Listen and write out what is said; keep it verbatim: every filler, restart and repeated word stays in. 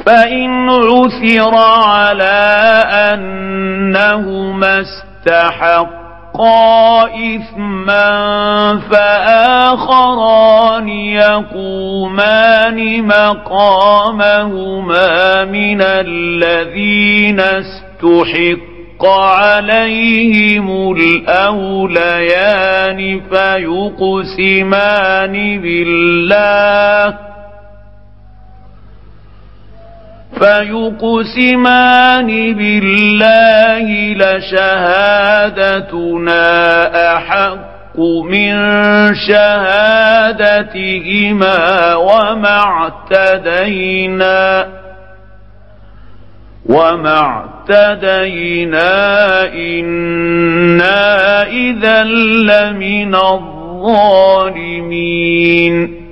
فإن عثر على أنهما استحقا إثما فآخران يقومان مقامهما من الذين استحق عليهم الأوليان فيقسمان بالله فيقسمان بالله لشهادتنا أحق من شهادتهما وما اعتدينا وما اعتدينا إنا إذا لمن الظالمين.